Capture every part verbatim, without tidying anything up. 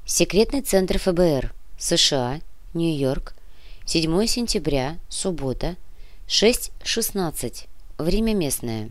Секретный центр эф бэ эр, США, Нью-Йорк, седьмое сентября, суббота, шесть шестнадцать, время местное.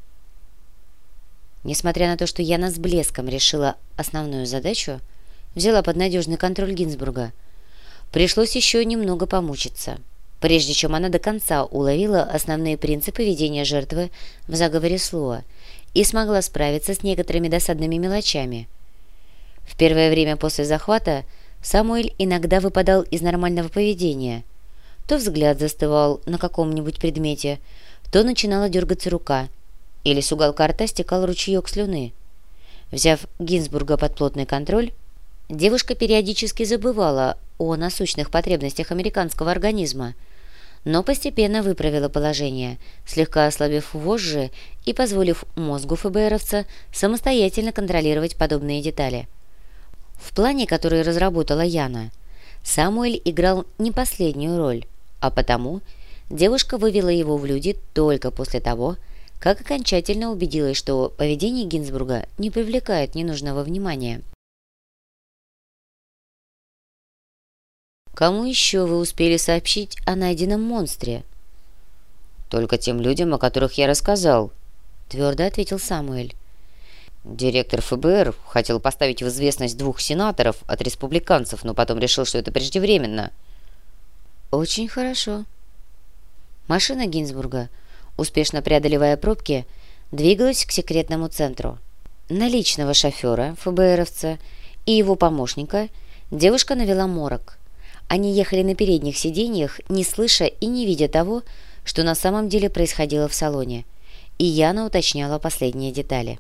Несмотря на то, что Яна с блеском решила основную задачу, взяла под надежный контроль Гинзбурга, пришлось еще немного помучиться, прежде чем она до конца уловила основные принципы ведения жертвы в заговоре Слоа и смогла справиться с некоторыми досадными мелочами. В первое время после захвата Самуэль иногда выпадал из нормального поведения. То взгляд застывал на каком-нибудь предмете, то начинала дергаться рука, или с уголка рта стекал ручеек слюны. Взяв Гинзбурга под плотный контроль, девушка периодически забывала о насущных потребностях американского организма, но постепенно выправила положение, слегка ослабив вожжи и позволив мозгу эф бэ эровца самостоятельно контролировать подобные детали. В плане, который разработала Яна, Самуэль играл не последнюю роль, а потому девушка вывела его в люди только после того, как окончательно убедилась, что поведение Гинзбурга не привлекает ненужного внимания. «Кому еще вы успели сообщить о найденном монстре?» «Только тем людям, о которых я рассказал», — твердо ответил Самуэль. «Директор эф бэ эр хотел поставить в известность двух сенаторов от республиканцев, но потом решил, что это преждевременно». «Очень хорошо». Машина Гинзбурга, успешно преодолевая пробки, двигалась к секретному центру. На личного шофера, эф бэ эровца, и его помощника девушка навела морок. Они ехали на передних сиденьях, не слыша и не видя того, что на самом деле происходило в салоне, и Яна уточняла последние детали.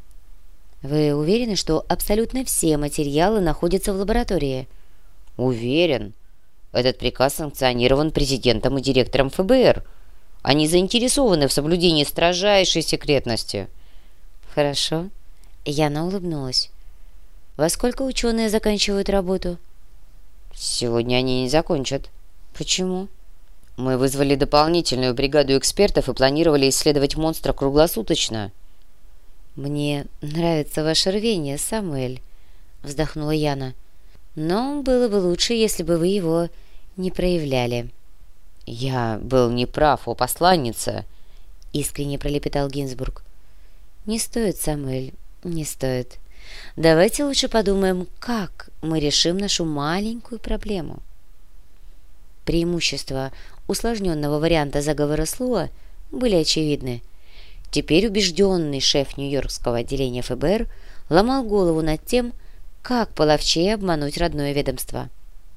«Вы уверены, что абсолютно все материалы находятся в лаборатории?» «Уверен. Этот приказ санкционирован президентом и директором эф бэ эр. Они заинтересованы в соблюдении строжайшей секретности». «Хорошо». Яна улыбнулась. «Во сколько ученые заканчивают работу?» «Сегодня они не закончат». «Почему?» «Мы вызвали дополнительную бригаду экспертов и планировали исследовать монстра круглосуточно». «Мне нравится ваше рвение, Самуэль», — вздохнула Яна. «Но было бы лучше, если бы вы его не проявляли». «Я был неправ, о посланница», — искренне пролепетал Гинзбург. «Не стоит, Самуэль, не стоит. Давайте лучше подумаем, как мы решим нашу маленькую проблему». Преимущества усложненного варианта заговора Слоа были очевидны. Теперь убежденный шеф нью-йоркского отделения эф бэ эр ломал голову над тем, как половчее обмануть родное ведомство.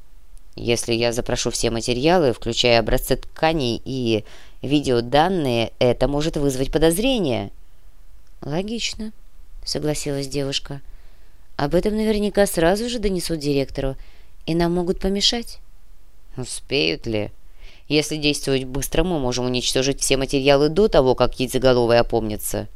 «Если я запрошу все материалы, включая образцы тканей и видеоданные, это может вызвать подозрения». «Логично», — согласилась девушка. «Об этом наверняка сразу же донесут директору, и нам могут помешать». «Успеют ли? Если действовать быстро, мы можем уничтожить все материалы до того, как яйцеголовый опомнится».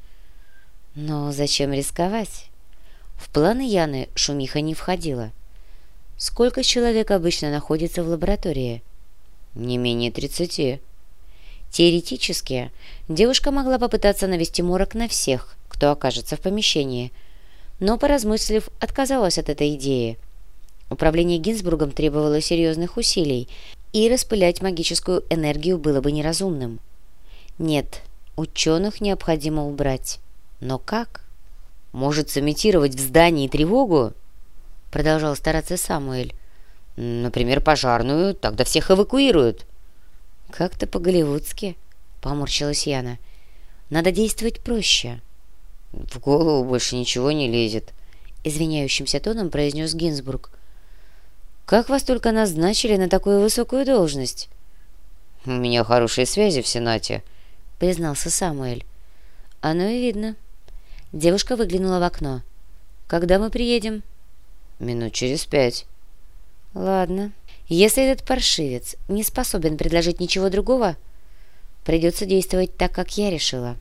«Но зачем рисковать?» В планы Яны шумиха не входила. «Сколько человек обычно находится в лаборатории?» «Не менее тридцати». Теоретически, девушка могла попытаться навести морок на всех, кто окажется в помещении, но, поразмыслив, отказалась от этой идеи. Управление Гинзбургом требовало серьезных усилий, и распылять магическую энергию было бы неразумным. Нет, ученых необходимо убрать. Но как? «Может, сымитировать в здании тревогу?» Продолжал стараться Самуэль. «Например, пожарную, тогда всех эвакуируют». «Как-то по-голливудски», — поморщилась Яна. «Надо действовать проще». «В голову больше ничего не лезет», — извиняющимся тоном произнес Гинзбург. «Как вас только назначили на такую высокую должность?» «У меня хорошие связи в Сенате», — признался Самуэль. «Оно и видно». Девушка выглянула в окно. «Когда мы приедем?» «Минут через пять». «Ладно. Если этот паршивец не способен предложить ничего другого, придется действовать так, как я решила».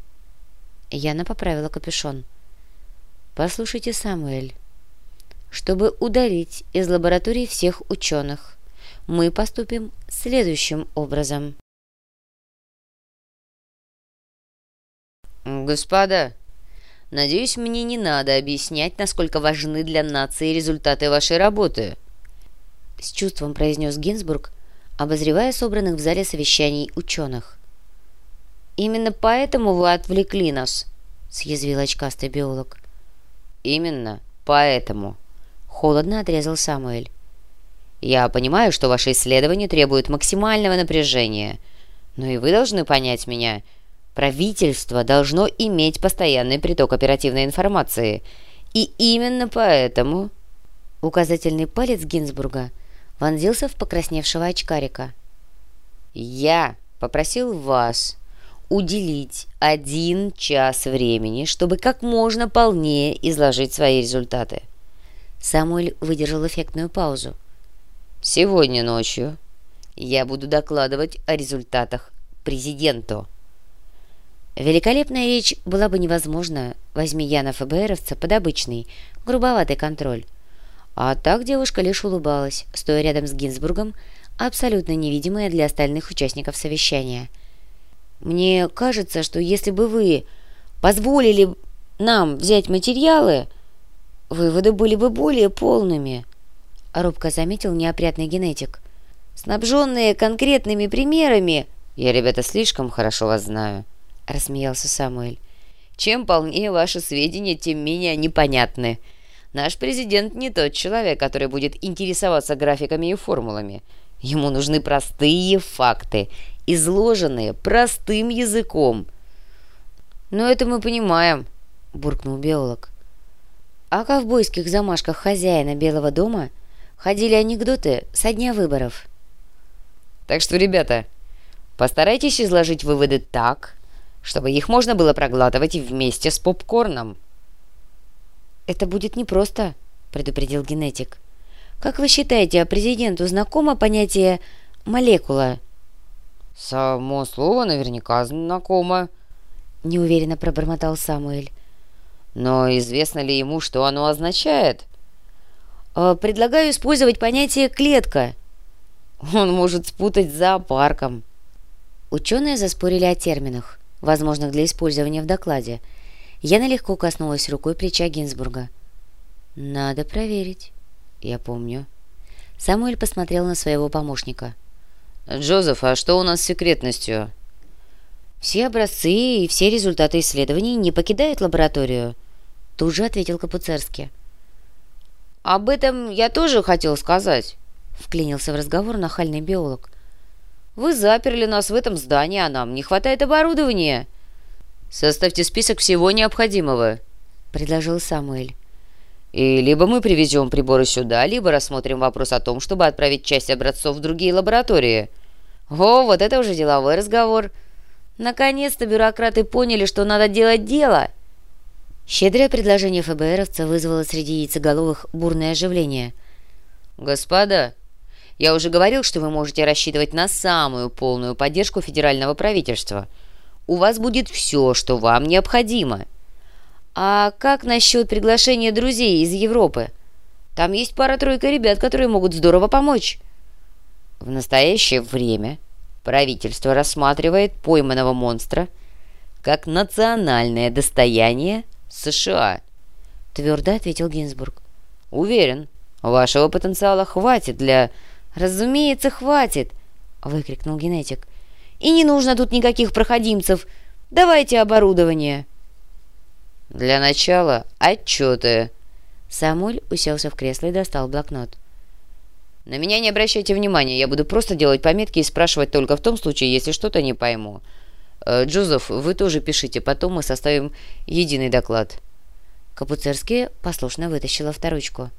Яна поправила капюшон. «Послушайте, Самуэль, чтобы удалить из лаборатории всех ученых, мы поступим следующим образом». «Господа!» Надеюсь, мне не надо объяснять, насколько важны для нации результаты вашей работы. С чувством произнес Гинзбург, обозревая собранных в зале совещаний ученых. «Именно поэтому вы отвлекли нас», — съязвил очкастый биолог. «Именно поэтому», — холодно отрезал Самуэль. «Я понимаю, что ваши исследования требуют максимального напряжения, но и вы должны понять меня. Правительство должно иметь постоянный приток оперативной информации, и именно поэтому...» Указательный палец Гинзбурга вонзился в покрасневшего очкарика. «Я попросил вас уделить один час времени, чтобы как можно полнее изложить свои результаты». Самуэль выдержал эффектную паузу. «Сегодня ночью я буду докладывать о результатах президенту». Великолепная речь была бы невозможна, возьми Яна ФБРовца под обычный, грубоватый контроль. А так девушка лишь улыбалась, стоя рядом с Гинзбургом, абсолютно невидимая для остальных участников совещания. «Мне кажется, что если бы вы позволили нам взять материалы, выводы были бы более полными», — робко заметил неопрятный генетик. «Снабженные конкретными примерами...» «Я, ребята, слишком хорошо вас знаю», — рассмеялся Самуэль. «Чем полнее ваши сведения, тем менее непонятны. Наш президент не тот человек, который будет интересоваться графиками и формулами. Ему нужны простые факты, изложенные простым языком». «Но это мы понимаем», — буркнул биолог. О ковбойских замашках хозяина Белого дома ходили анекдоты со дня выборов. «Так что, ребята, постарайтесь изложить выводы так, чтобы их можно было проглатывать вместе с попкорном». «Это будет непросто», — предупредил генетик. «Как вы считаете, президенту знакомо понятие «молекула»?» «Само слово наверняка знакомо», — неуверенно пробормотал Самуэль. «Но известно ли ему, что оно означает?» «Предлагаю использовать понятие «клетка». Он может спутать с зоопарком». Ученые заспорили о терминах, возможных для использования в докладе. Яна легко коснулась рукой плеча Гинзбурга. «Надо проверить. Я помню». Самуэль посмотрел на своего помощника. «Джозеф, а что у нас с секретностью?» «Все образцы и все результаты исследований не покидают лабораторию», — тут же ответил Капуцерский. «Об этом я тоже хотел сказать», — вклинился в разговор нахальный биолог. «Вы заперли нас в этом здании, а нам не хватает оборудования». «Составьте список всего необходимого», — предложил Самуэль. «И либо мы привезем приборы сюда, либо рассмотрим вопрос о том, чтобы отправить часть образцов в другие лаборатории». «О, вот это уже деловой разговор. Наконец-то бюрократы поняли, что надо делать дело». Щедрое предложение ФБРовца вызвало среди яйцеголовых бурное оживление. «Господа, я уже говорил, что вы можете рассчитывать на самую полную поддержку федерального правительства. У вас будет все, что вам необходимо». «А как насчет приглашения друзей из Европы? Там есть пара-тройка ребят, которые могут здорово помочь». «В настоящее время правительство рассматривает пойманного монстра как национальное достояние США», — твердо ответил Гинзбург. «Уверен, вашего потенциала хватит для...» «Разумеется, хватит!» — выкрикнул генетик. «И не нужно тут никаких проходимцев. Давайте оборудование». «Для начала отчеты». Самуэль уселся в кресло и достал блокнот. «На меня не обращайте внимания, я буду просто делать пометки и спрашивать только в том случае, если что-то не пойму. Джозеф, вы тоже пишите, потом мы составим единый доклад». Капуцерский послушно вытащил авторучку.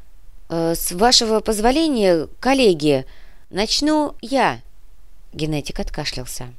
«С вашего позволения, коллеги, начну я». Генетик откашлялся.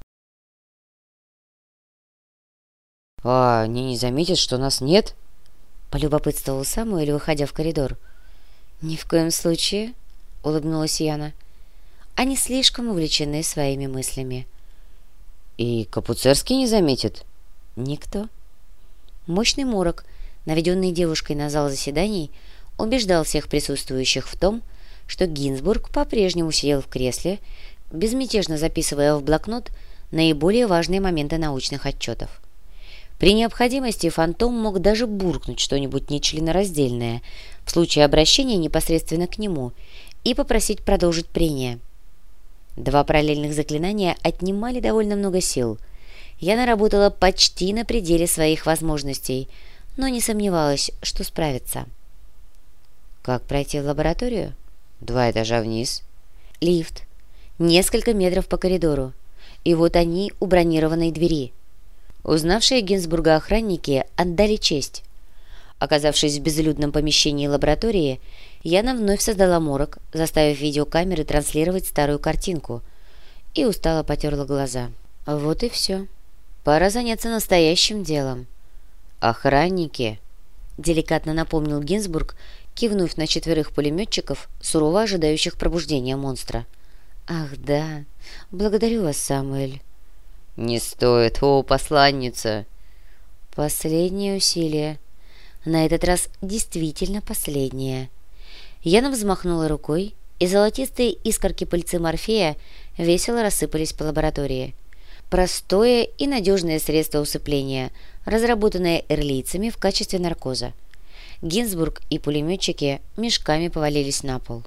«А они не заметят, что нас нет?» — полюбопытствовал Самуэль, выходя в коридор. «Ни в коем случае», — улыбнулась Яна. «Они слишком увлечены своими мыслями». «И Капуцерский не заметит?» «Никто». Мощный морок, наведенный девушкой на зал заседаний, убеждал всех присутствующих в том, что Гинзбург по-прежнему сидел в кресле, безмятежно записывая в блокнот наиболее важные моменты научных отчетов. При необходимости фантом мог даже буркнуть что-нибудь нечленораздельное в случае обращения непосредственно к нему и попросить продолжить прение. Два параллельных заклинания отнимали довольно много сил. Я наработала почти на пределе своих возможностей, но не сомневалась, что справится. Как пройти в лабораторию? Два этажа вниз. Лифт. Несколько метров по коридору. И вот они у бронированной двери. Узнавшие Гинзбурга охранники отдали честь. Оказавшись в безлюдном помещении лаборатории, Яна вновь создала морок, заставив видеокамеры транслировать старую картинку, и устало потерла глаза. Вот и все. Пора заняться настоящим делом. «Охранники», — деликатно напомнил Гинзбург, кивнув на четверых пулеметчиков, сурово ожидающих пробуждения монстра. «Ах да, благодарю вас, Самуэль». «Не стоит, о, посланница!» «Последнее усилие. На этот раз действительно последнее». Яна взмахнула рукой, и золотистые искорки пыльцы морфея весело рассыпались по лаборатории. Простое и надежное средство усыпления, разработанное эрлийцами в качестве наркоза. Гинзбург и пулеметчики мешками повалились на пол.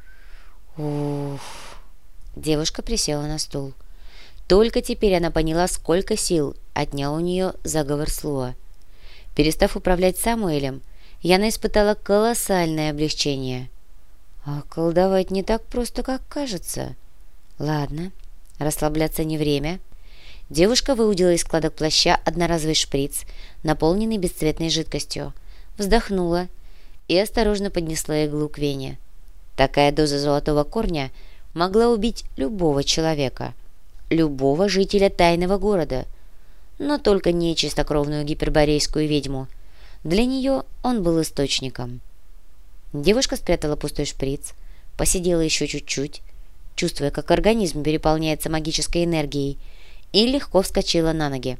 «Уф!» Девушка присела на стул. Только теперь она поняла, сколько сил отнял у нее заговор Слуа. Перестав управлять Самуэлем, Яна испытала колоссальное облегчение. А колдовать не так просто, как кажется. Ладно, расслабляться не время. Девушка выудила из складок плаща одноразовый шприц, наполненный бесцветной жидкостью, вздохнула и осторожно поднесла иглу к вене. Такая доза золотого корня могла убить любого человека, любого жителя тайного города, но только не чистокровную гиперборейскую ведьму. Для нее он был источником. Девушка спрятала пустой шприц, посидела еще чуть-чуть, чувствуя, как организм переполняется магической энергией, и легко вскочила на ноги.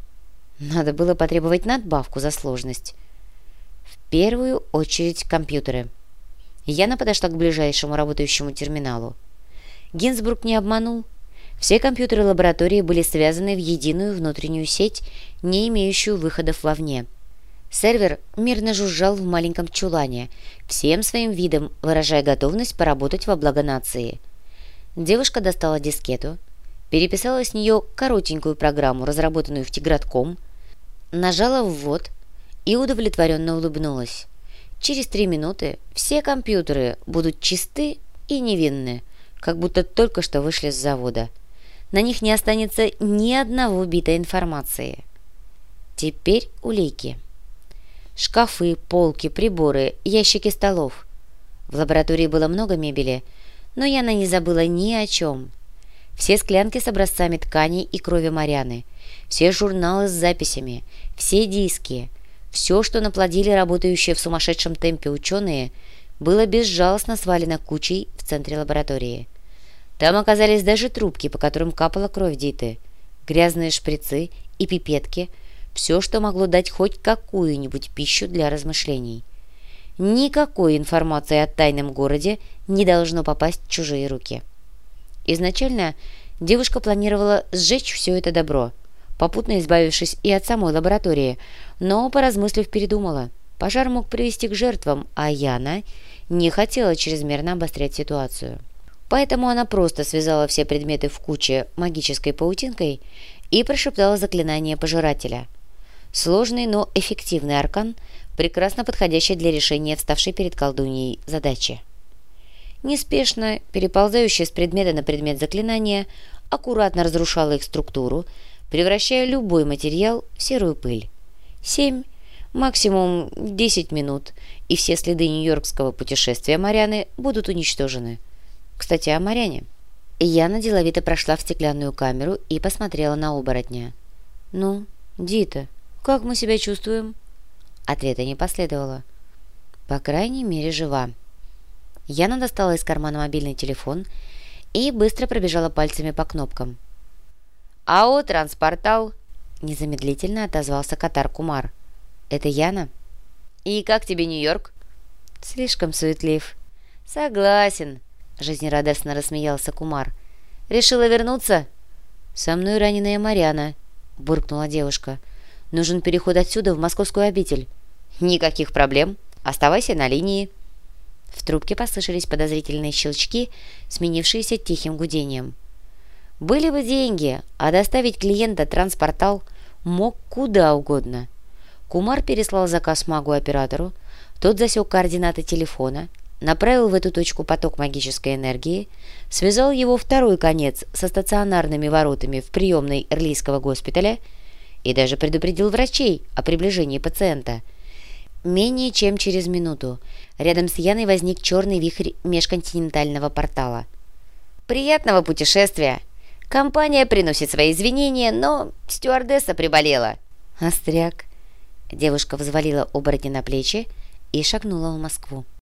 Надо было потребовать надбавку за сложность. В первую очередь компьютеры. Яна подошла к ближайшему работающему терминалу. Гинзбург не обманул. Все компьютеры лаборатории были связаны в единую внутреннюю сеть, не имеющую выходов вовне. Сервер мирно жужжал в маленьком чулане, всем своим видом выражая готовность поработать во благо нации. Девушка достала дискету, переписала с нее коротенькую программу, разработанную в Тигратком, нажала «Ввод» и удовлетворенно улыбнулась. Через три минуты все компьютеры будут чисты и невинны, как будто только что вышли с завода. На них не останется ни одного бита информации. Теперь улики. Шкафы, полки, приборы, ящики столов. В лаборатории было много мебели, но Яна не забыла ни о чем. Все склянки с образцами тканей и крови Марианы, все журналы с записями, все диски, все, что наплодили работающие в сумасшедшем темпе ученые, было безжалостно свалено кучей в центре лаборатории. Там оказались даже трубки, по которым капала кровь Диты, грязные шприцы и пипетки, все, что могло дать хоть какую-нибудь пищу для размышлений. Никакой информации о тайном городе не должно попасть в чужие руки. Изначально девушка планировала сжечь все это добро, попутно избавившись и от самой лаборатории, но, поразмыслив, передумала. Пожар мог привести к жертвам, а Яна не хотела чрезмерно обострять ситуацию. Поэтому она просто связала все предметы в куче магической паутинкой и прошептала заклинание пожирателя. Сложный, но эффективный аркан, прекрасно подходящий для решения вставшей перед колдуньей задачи. Неспешно, переползающее с предмета на предмет заклинания, аккуратно разрушало их структуру, превращая любой материал в серую пыль. Семь, максимум десять минут, и все следы нью-йоркского путешествия Марианы будут уничтожены. Кстати, о Мариане. Яна деловито прошла в стеклянную камеру и посмотрела на оборотня. «Ну, Дита, как мы себя чувствуем?» Ответа не последовало. «По крайней мере, жива». Яна достала из кармана мобильный телефон и быстро пробежала пальцами по кнопкам. «АО «Транспортал», — незамедлительно отозвался Катар Кумар. «Это Яна?» «И как тебе Нью-Йорк?» «Слишком суетлив». «Согласен», — жизнерадостно рассмеялся Кумар. «Решила вернуться?» «Со мной раненая Мариана», — буркнула девушка. Нужен переход отсюда в московскую обитель». «Никаких проблем. Оставайся на линии». В трубке послышались подозрительные щелчки, сменившиеся тихим гудением. Были бы деньги, а доставить клиента транспортал мог куда угодно. Кумар переслал заказ магу-оператору, тот засек координаты телефона, направил в эту точку поток магической энергии, связал его второй конец со стационарными воротами в приемной Эрлийского госпиталя и даже предупредил врачей о приближении пациента. Менее чем через минуту рядом с Яной возник черный вихрь межконтинентального портала. «Приятного путешествия! Компания приносит свои извинения, но стюардесса приболела». «Остряк!» Девушка взвалила оборотня на плечи и шагнула в Москву.